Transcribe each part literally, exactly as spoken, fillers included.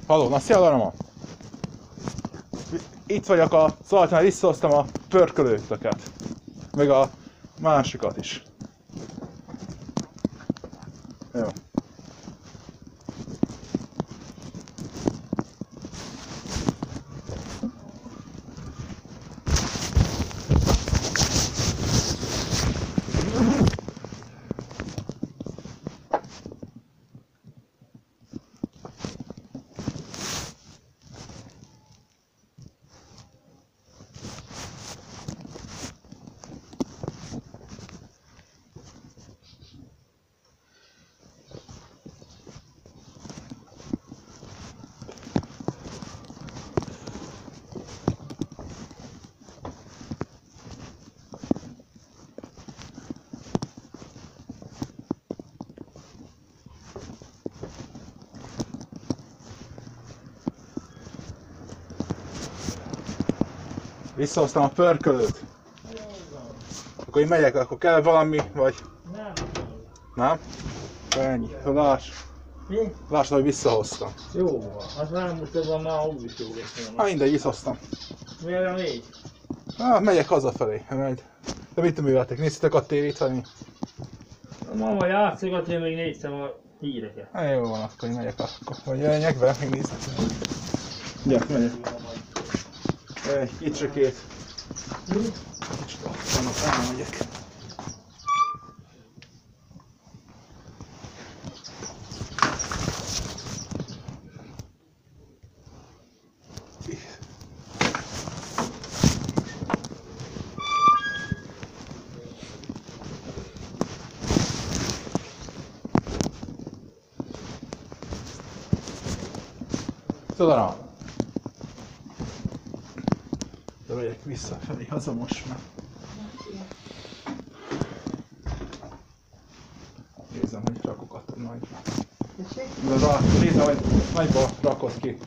Halló, na szia Darama! Itt vagyok a szaltnál, visszahoztam a pörkölőtöket. Meg a másikat is. Jó. Visszahoztam a pörkölőt. Akkor én megyek, akkor kell valami, vagy... Nem. Nem? Ennyi. Láss. Mi? Lásd, hogy visszahoztam. Jó van. Hát nem mutatva már úgy is jó lesz volna. Hát mindegy, visszahoztam. Miért a négy? Ah, megyek hazafelé. Majd. De mit műveltek? Néztétek a tévét, vagy mi? A mama játszogat, én még néztem a híreket. Hát jó van, akkor én megyek akkor. Vagy jöjjek be, még néztek. Ja, megyek. Egy kicsikét. Kicsit aztán elmegyek. Tudom. De megyek visszafelé, haza most már. Nézem, hogy rakok a nagyba. De rá, nézem, hogy nagyba rakod ki.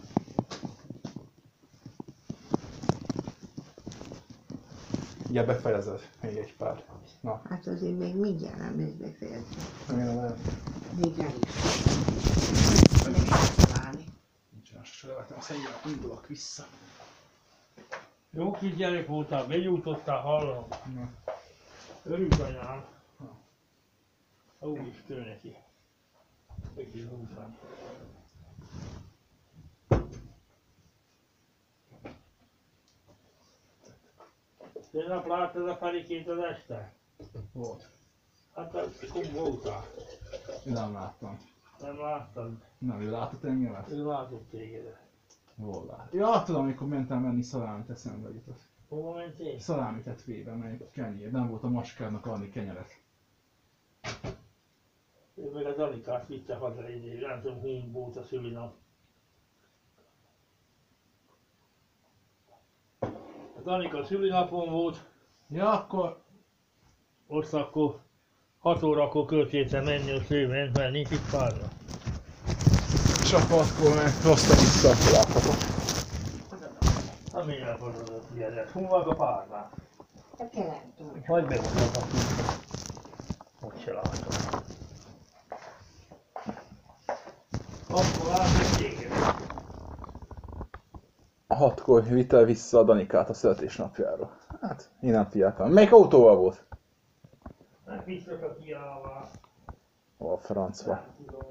Ugye befejezed még egy pár. Na. Hát azért még mindjárt nem lesz befejezni. Remélem el. Még el is. Meg is találni. Nincsen azt se levetem, azt ennyire indulok vissza. Jó kis gyerek voltál, begyújtottál, hallom. Na. Örült anyám. Úgy is tő neki. Egy kis húzani. Tegnap láttad a Ferikét az este? Volt. Hát akkor voltál. Nem láttam. Nem láttad? Nem, ő látott engemet? Ő látott tégedet. Hol lát? Ja, tudom, amikor mentem venni szalámit, eszembe jutott. Hova mentél? Szalámit tett vébe, mely kenyér. Nem volt a maskádnak adni kenyeret. Ő meg az Anikát vitte haza idén, nem tudom, húny volt a szülinap. Az Anika szülinapon volt, Ja, akkor... ott akkor hat órakor költsétem menni, ott ő ment, mert nincs itt párna. És akkor akkor meg hoztam vissza a lápatot. Hát miért hozod ilyenet? Hol van a párnák? Hát nem tudom. Hagyd megmondom a kútba. Ott se látom. Akkor látom téged. Hatkor vitte vissza a Danikát a születésnapjáról. Hát, én nem figyeltem. Melyik autóval volt? Nem biztos a kiállvá. Ó, a francba. Nem tudom.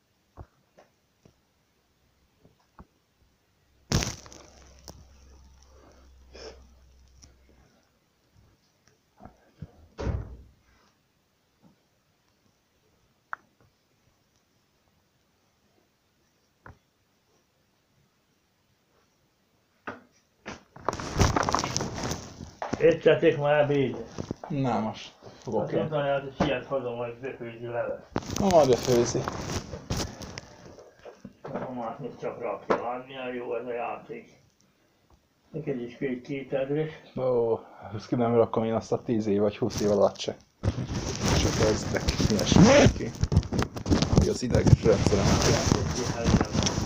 Értsetek már ebédet? Nem, most fogok Azt én. mondta, hogy siet haza, majd befőzi levet. Na, majd befőzi. A másnak csak rakja, hát milyen jó ez a játék. Neked is két kétezres. Ó, ezt ki nem rakom én azt a tíz év vagy húsz év alatt se. Se kezdek ilyesmi ki. Hogy az ideges rendszerem kell.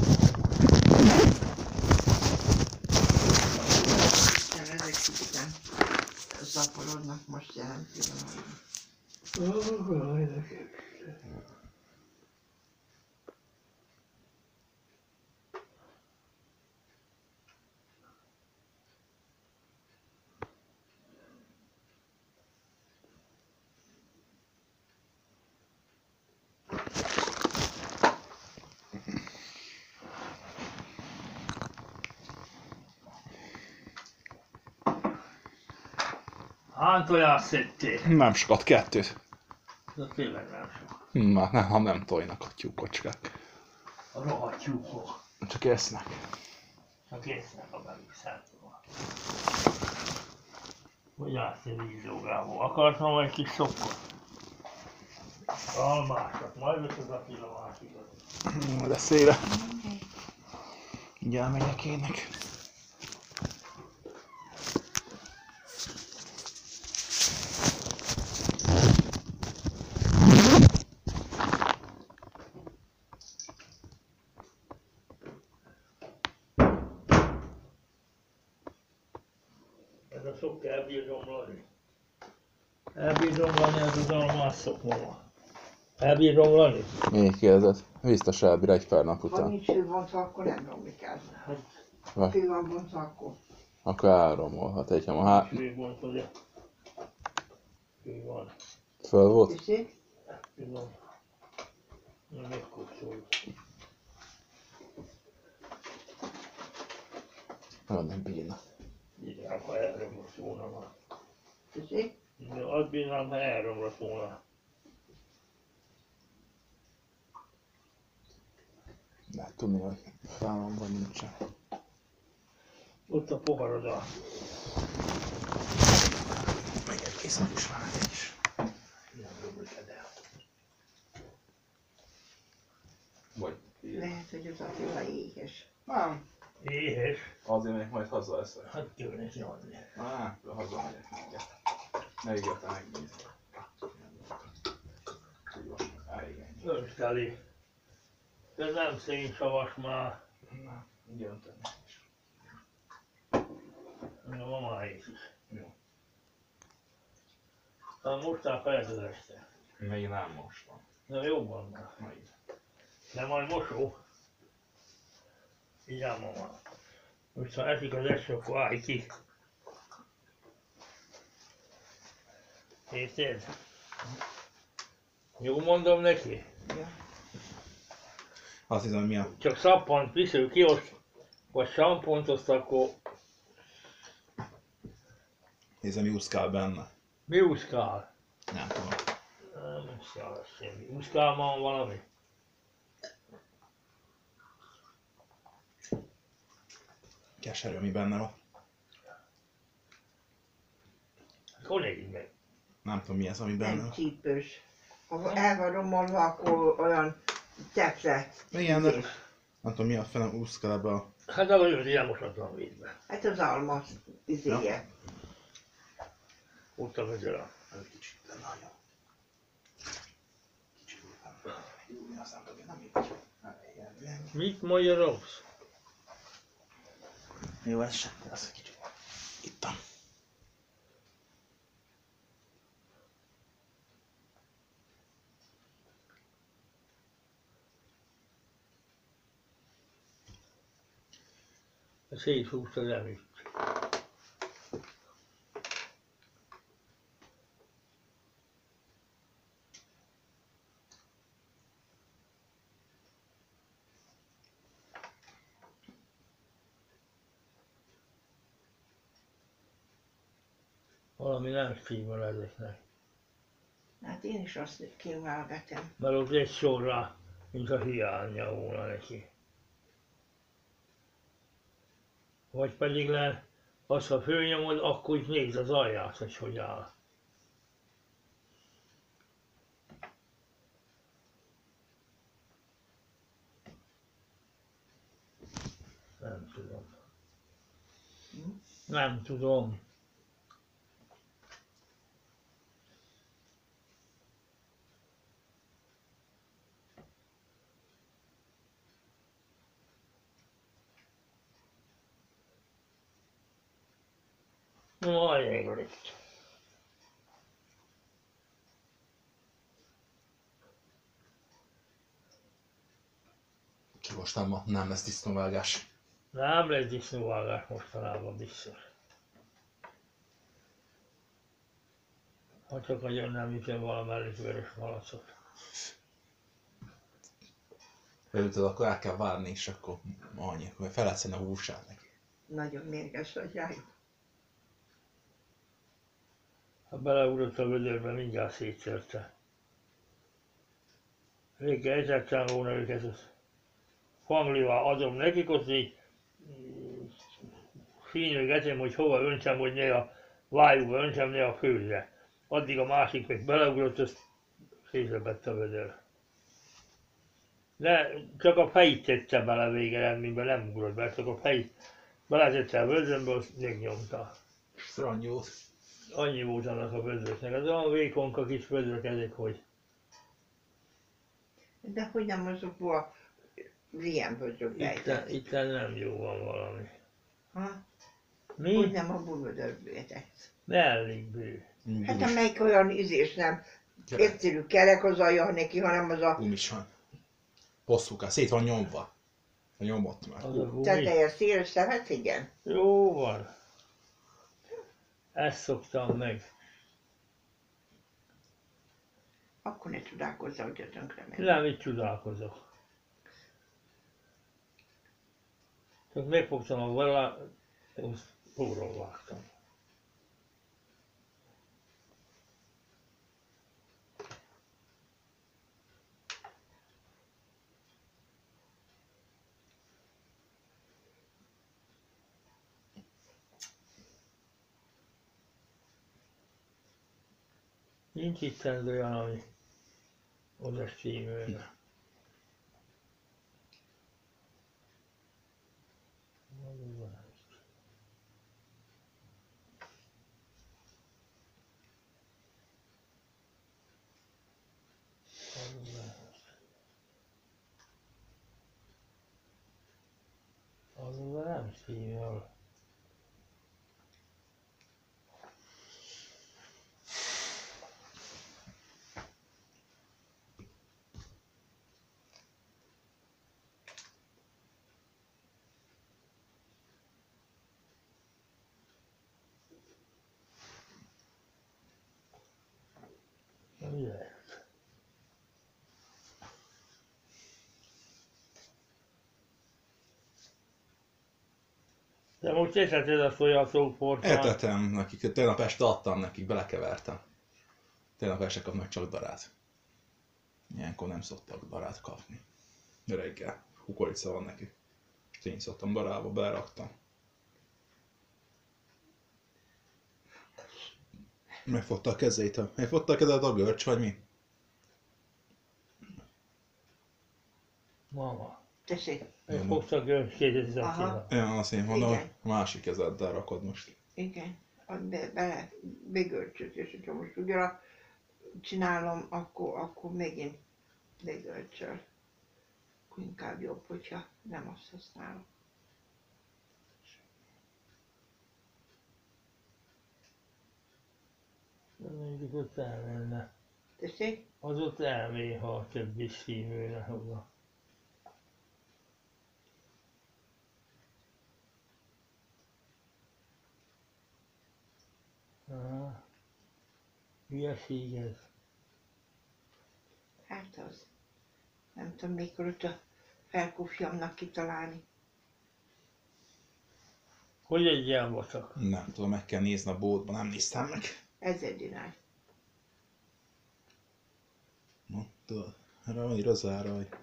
Ezek szépen szaporodnak most jelen pillanatban. Ó, nekem. Hány tojást szedtél? Nem sokat, kettőt. De tényleg nem sok. Na, nem, ha nem tojnak a tyúkocskák. A rohadt tyúkok. Csak esznek. Csak észnek a belük szemtől. Hogy állsz egy vízógából? Akartam egy kis sokkot? Almásat, majd vesz az Attila másikat. De széle. Így elmegyek ének. Ez a sok elbír romlani. Elbír romlani ez az almás szokmama. Elbír romlani? Még kérdezett. Biztos elbír egy pár nap Ha után. nincs főbontva, akkor nem romlik el. Ha fő van bontva, akkor... Akkor elromolhat egy ha hát Fő volt, ugye? Fő van. föl volt. Tessék? Tudom. Nem megkóstoljuk. Nem, nem bírna. Igen, ha elromlott volna már. Tessék? De azt bírnám, ha elromlott volna. Lehet tudni, hogy fámon vagy nincsen. Ott a poharod a... Még egy készen is van egy is. Nem romlik el. Vagy Lehet, hogy az Attila éhes. Van. Éhes. azért megyek majd haza eszek. Hát kell neki adni. Á, de haza megyek mindjárt. Ne ígértem megnézni. Elég Önskeli. De nem szénsavas már. Na, így öntöm is. A mamáik is. Jó. Hát mostál fel az este. Még nem most van. De jobban már. Majd. De majd mosó. Igen, mama. Most ha esik az eső, akkor állj ki. Érted? Jó mondom neki? Ja. Azt hiszem, mi a... Csak szappant visző ki, ott, vagy sampont, azt akkor Nézem, mi úszkál benne. mi úszkál? Nem tudom. Nem úszkál semmi. Úszkál van valami? Keserű, ami benne van. Akkor négy meg. Nem tudom, mi ez, ami benne Nem van. csípős. Ha el van romolva, akkor olyan teple. Igen, de... Nem tudom, mi a fene úszkál ebbe a... Hát az olyan ilyen mosatlan vízbe. Hát az alma izéje. Ott a vegyele. Ez kicsit, de nagyon. Kicsit benne. Jó, azt nem tudom, nem így. Igen. Mit magyarogsz? Jó, ez sem, ez egy kicsit. Ittam. Széthúzta az emit. Valami nem stimmel ezeknek. Hát én is azt kívángatom. Mert ott egy sorra, mint a hiánya volna neki. Vagy pedig le, az, ha fölnyomod, akkor így nézd az alját, hogy hogy áll. Nem tudom. Nem tudom. Majd itt. Csak most nem, nem lesz disznóvágás. Nem lesz disznóvágás mostanában biztos. Ha csak nagyon nem ütöm valamelyik vörös malacot. Beütöd, akkor el kell várni, és akkor annyi, akkor fel lehet szedni a húsát neki. Nagyon mérges vagy rájuk. Ha beleugrott a vödörbe, mindjárt szétszörte. Régen etettem volna őket, az fanglival adom nekik, ott így fínőgetem, hogy hova öntsem, hogy ne a vájúba öntsem, ne a főzre. Addig a másik meg beleugrott, azt szétlepett a vödör. De csak a fejét tette bele végeredményben, nem ugrott be, csak a fejét beletette a vödrömbe, azt megnyomta. Szranny volt. Annyi volt annak a vödröknek, az olyan vékonka kis vödrök ezek, hogy... De hogy nem azokból ilyen vödrök Itten, bejtett? itten nem jó van valami. Ha? Mi? Hogy nem a vödörbétett? Elég bő. Hát amelyik olyan ízés nem egyszerű kerek az alja neki, hanem az a Gumisan. Hosszúkás, szét van nyomva. A nyomott már. Az a gumi. teteje széles szemet, igen. Jó van. Ezt szoktam meg. Akkor ne csodálkozzál, hogy tönkre megy. Nem, itt csodálkozok. Csak megfogtam a vele, azt óról vágtam. Nincs itt olyan, ami oda stímölne. Azonban nem stímöl. Mi lehet? De most eseted a szójatóportán. Etetem nekik, tegnap este adtam nekik, belekevertem. Tegnap este kapnak csak darát. Ilyenkor nem szoktak darát kapni. Reggel kukorica van neki. És én szoktam darába, beleraktam. Megfogta a kezét, megfogta a kezed a görcs, vagy mi? Mama. Tessék. Megfogta a görcskédet Aha. Attila. Ja, azt én mondom, Igen. a másik kezeddel rakod most. Igen. Add be, bele, begölcsöt, és hogyha most ugyan csinálom, akkor, akkor megint begölcsöl. Akkor inkább jobb, hogyha nem azt használom. De mondjuk ott elmenne. Tessék? Az ott elmély, ha több is szívőne oda. Aha. Hülyeség ez. Hát az. Nem tudom, mikor ott a felkúfjamnak kitalálni. Hogy egy ilyen vacak? Nem tudom, meg kell nézni a boltban, nem néztem meg. Ezer dinár. No, tudod, erre van írva zára, hogy...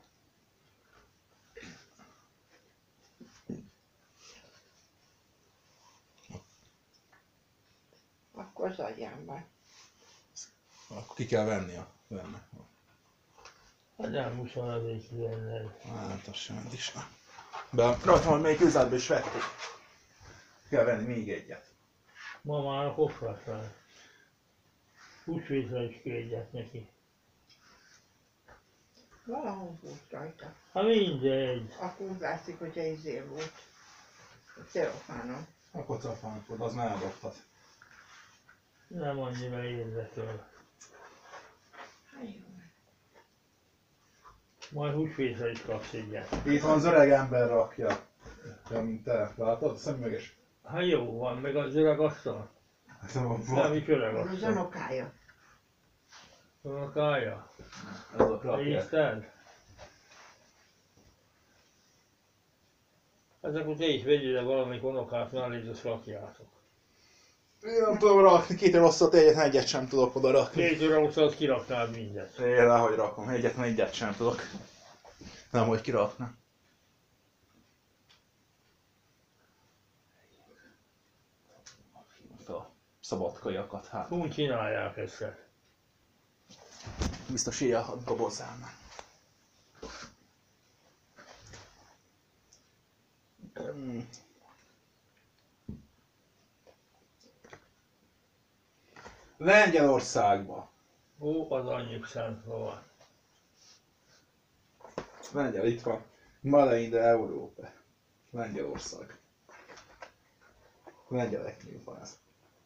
Akkor az agyámban. Akkor ki kell venni a benne. Hát nem muszáj azért kivenni. Hát, az sem ment is. Be, rajtam, hogy melyik üzletbe is vették. Kell venni még egyet. Ma már a kofrasra. Húsvétra is kérdett neki. Valahol volt rajta. Ha mindegy. Akkor úgy látszik, hogyha izé volt. A celofánon. A kocafánkod, az már eldobtad. Nem annyira érdekel. Hát jó. Majd húsvétra is kapsz egyet. Itt van az öreg ember rakja. Ja, mint te. Látod? A szemüveges. Hát jó van, meg az öreg asztal. Nem is öreg Az az asztal. unokája. Unokája. Azok rakják. Nézted? Hát akkor te is vegyél valamelyik unokát mellé, és azt rakjátok. Én nem tudom rakni, két rosszat, egyetlen egyet sem tudok oda rakni. Négy óra után kiraknád mindet. Én ráhogy rakom, egyetlen egyet sem tudok. Nem, hogy kirakna. Fel a szabadkajakat, hát. Úgy csinálják ezt. Biztos ilyen a dobozzám. Mm. Lengyelországba. Ó, az anyjuk szent van. Lengyel, itt van. Made in the Európa. Lengyelország. Lengyeleknél van ez.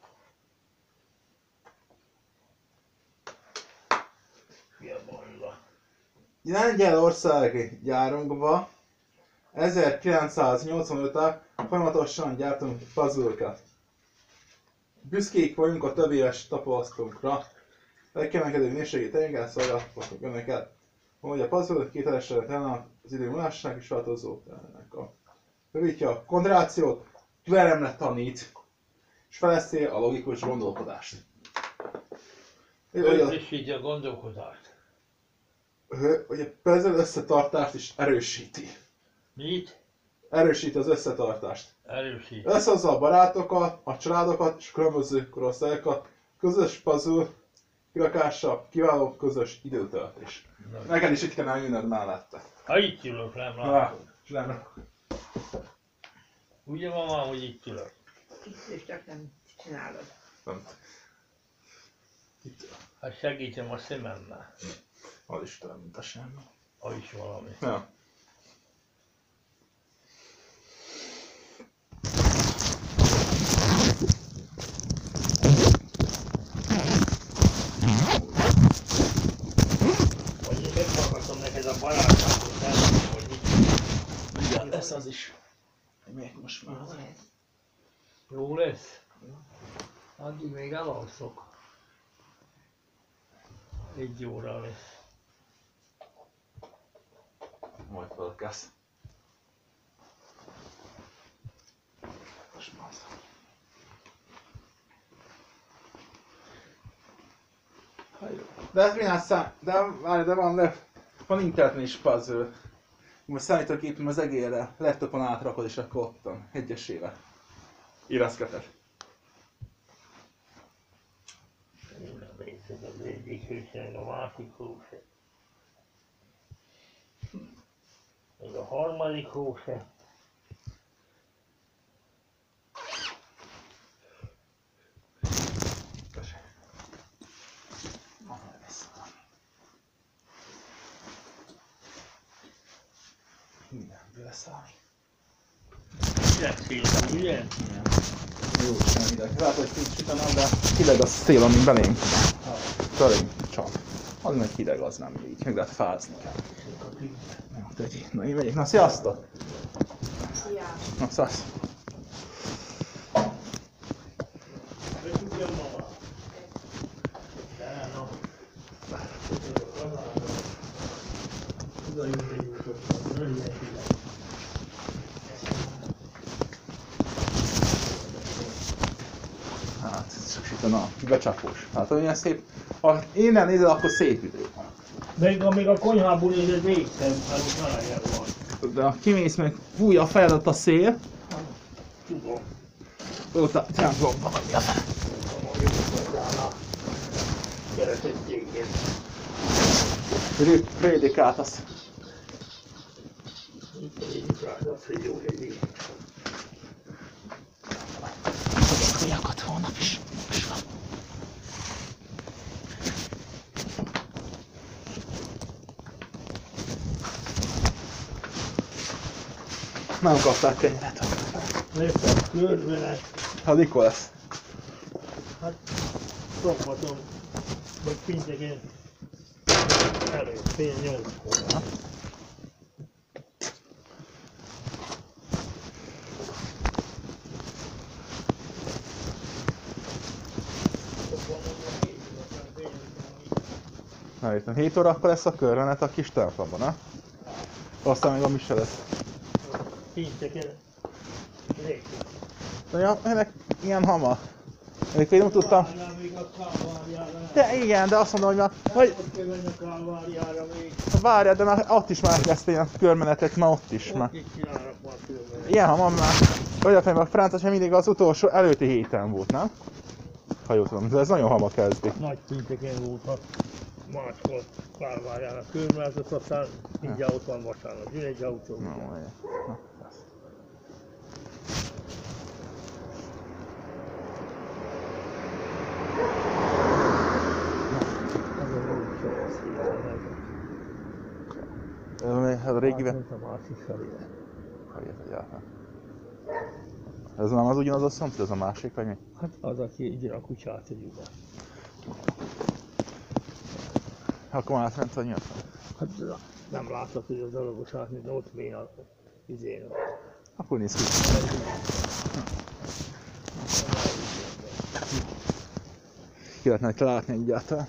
Fia banda. Lengyelországi gyárunkba ezerkilencszáznyolcvanöt óta folyamatosan gyártunk puzzle-kat. Büszkék vagyunk a több éves tapasztalatunkra. Legkiemelkedőbb népségét szolgáltatok önöket, hogy a puzzle kételesre telnek az idő múlásnak és változó telnek. A rövítja a koncentrációt, türelemre tanít, és fejleszti a logikus gondolkodást. Erősíti a gondolkodást. Hogy a puzzle összetartást is erősíti. Mit? Erősíti az összetartást. Erősíti. Összehozza a barátokat, a családokat és különböző korosztályokat. Közös puzzle kirakása, kiváló közös időtöltés. Neked is itt kellene ülnöd mellette. Ha itt ülök, nem látod. És nem. Ugye van már, hogy itt ülök? Itt és csak nem csinálod. Nem. Itt. Hát segítem a szememmel. Az is tudom, mint a semmi. Ha is valami. Ja. Vagy én meghallgatom neked a barátákat, nem tudom, hogy mit. Igen, lesz az is. Még most már. Jó lesz. Jó lesz? Addig még elalszok. Egy óra lesz. Majd felkelsz. Most már. De ez milyen szám... De várj, de van, de van interneten is puzzle. Most számítógépem az egérre, laptopon átrakod és akkor ott van, egyesével. Íraszkötet. Jó, nem érzed az egyik hőség, a másik hőség. Még a harmadik hőség. Mindenből leszállni. Hideg szél, ugye? Igen. Jó, sem hideg. Lehet, hogy kicsit sütenem, de hideg a szél, amin belénk. Belénk csap. Az meg hideg, az nem így. Meg lehet fázni kell. Jó, tegyél. Na, én megyek. Na, sziasztok! Szia! Na, szasz! Betudjam magam. De, no. Oda jut egy útot, nagyon hideg. Hát, itt a becsapós. Hát, olyan szép. Ha innen nézed, akkor szép idő van. Még amíg a konyhából nézed végszem, hát ott melegem van. De ha kimész meg, fúj a fejedet a szél, Tudom. ott a templomban vagy a fel. Keretettségén. Prédikát az. Itt pedig rád az, hogy jó legyen. Kajakat holnap is. Most van. Nem kapták kenyeret. Léptem körbe, Hát mikor lesz? hát szombaton, vagy pénteken előtt, fél nyolckor. Na értem, hét órakor lesz a körvenet a kis templomban, ha? Aztán még a mise lesz. Pénteken léptem. De ja, ennek ilyen hamar. Amikor én nem tudtam. Várjál még a Kálváriára. De igen, de azt mondom, hogy már, hogy Ott kell menni a Kálváriára még. várjál, de már ott is már elkezdtél a körmenetet, már ott is. Már. Ott is csinálnak már különben. Igen, ha van már. Olyan fejben a Fránc, hogy mindig az utolsó előtti héten volt, nem? Ha jól tudom, de ez nagyon hamar kezdi. Nagy pénteken volt, ha máskor Kálváriára körmenetet, aztán mindjárt ott van vasárnap. Jön egy autó. Na, várjál. Na, ez. Ez a régivel? A másik felére. Ez nem az ugyanaz a szomszéd, ez a másik, vagy mi? Hát az, aki így a kutyát együtt. Akkor már átment, vagy mi ott van? Hát nem láttad, hogy az alagos átni, de ott mély a izén. Akkor néz ki. Ki lehetne látni egyáltalán.